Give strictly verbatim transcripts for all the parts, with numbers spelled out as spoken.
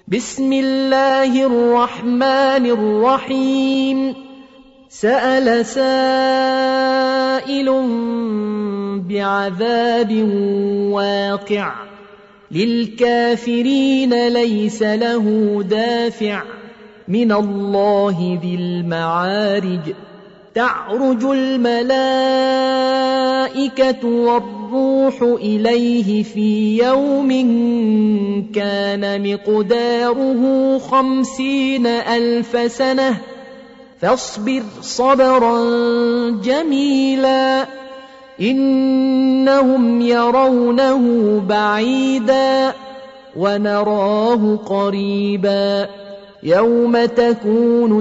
بسم الله الرحمن الرحيم. سأل سائل بعذاب واقع للكافرين ليس له دافع من الله ذي المعارج. تعرج الملائكة والروح إليه في يوم كان مقداره خمسين ألف سنة فاصبر صبرا جميلا إنهم يرونه بعيدا ونراه قريبا يوم تكون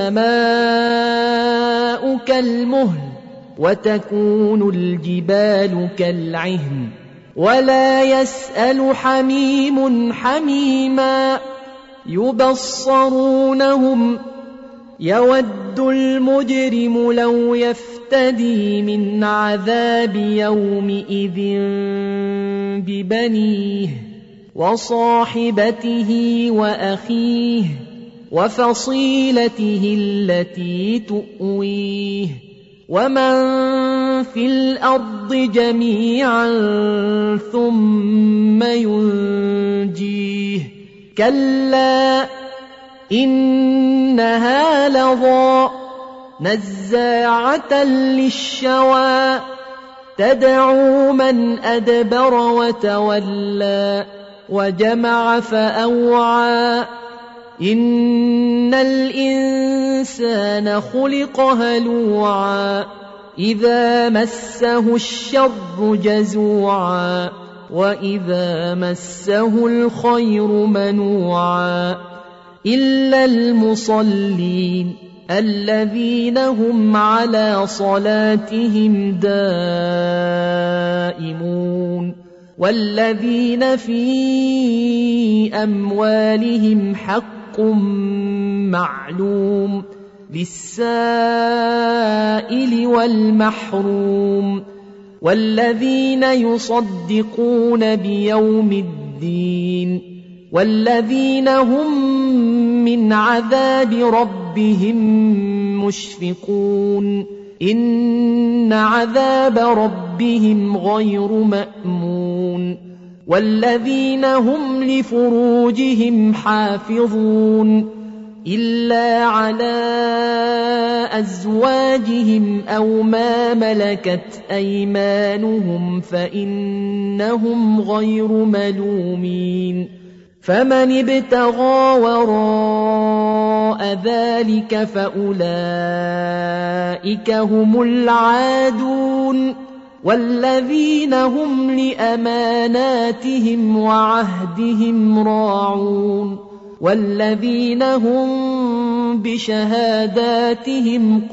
السماء كالمهل وتكون الجبال كالعهن ولا يسأل حميم حميما يبصرونهم يود المجرم لو يفتدي من عذاب يومئذ ببنيه وصاحبته وأخيه وفصيلته التي تؤويه ومن في الأرض جميعا ثم ينجيه كلا إنها لظى نزاعة للشوى تدعو من أدبر وتولى وجمع فأوعى إن الإنسان خلق هلوعا إذا مسه الشر جزوعا وإذا مسه الخير منوعا إلا المصلين الذين هم على صلاتهم دائمون والذين في أموالهم حق معلوم للسائل والمحروم والذين يصدقون بيوم الدين والذين هم من عذاب ربهم مشفقون إن عذاب ربهم غير مأمون والذين هم لفروجهم حافظون إلا على أزواجهم أو ما ملكت أيمانهم فإنهم غير ملومين فمن ابتغى وراء ذلك فأولئك هم العادون والذين هم لأماناتهم وعهدهم راعون والذين هم بشهاداتهم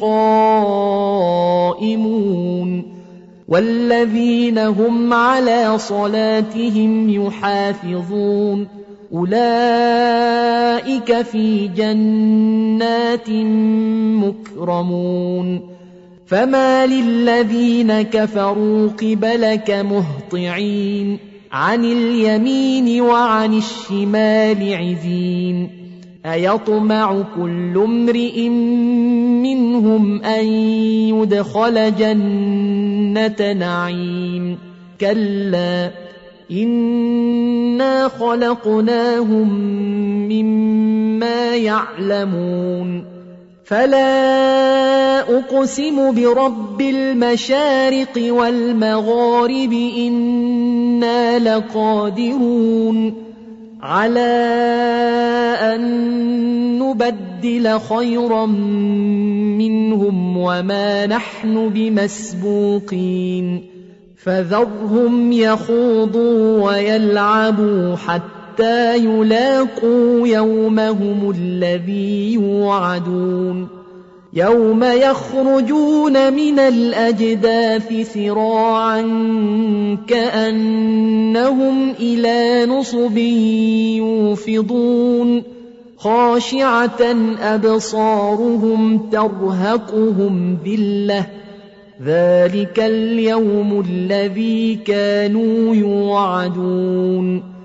قائمون والذين هم على صلاتهم يحافظون أولئك في جنات مكرمون فما للذين كفروا قبلك مهطعين عن اليمين وعن الشمال عزين أيطمع كل امرئ منهم أن يدخل جنة نعيم كلا إنا خلقناهم مما يعلمون فلا أقسم برب المشارق والمغارب إنا لقادرون على أن نبدل خيرا منهم وما نحن بمسبوقين فذرهم يخوضوا ويلعبوا حتى يلاقوا يومهم الذي يوعدون يوم يخرجون من الأجداث سراعا كأنهم إلى نصب يوفضون خاشعة أبصارهم ترهقهم ذلة ذلك اليوم الذي كانوا يوعدون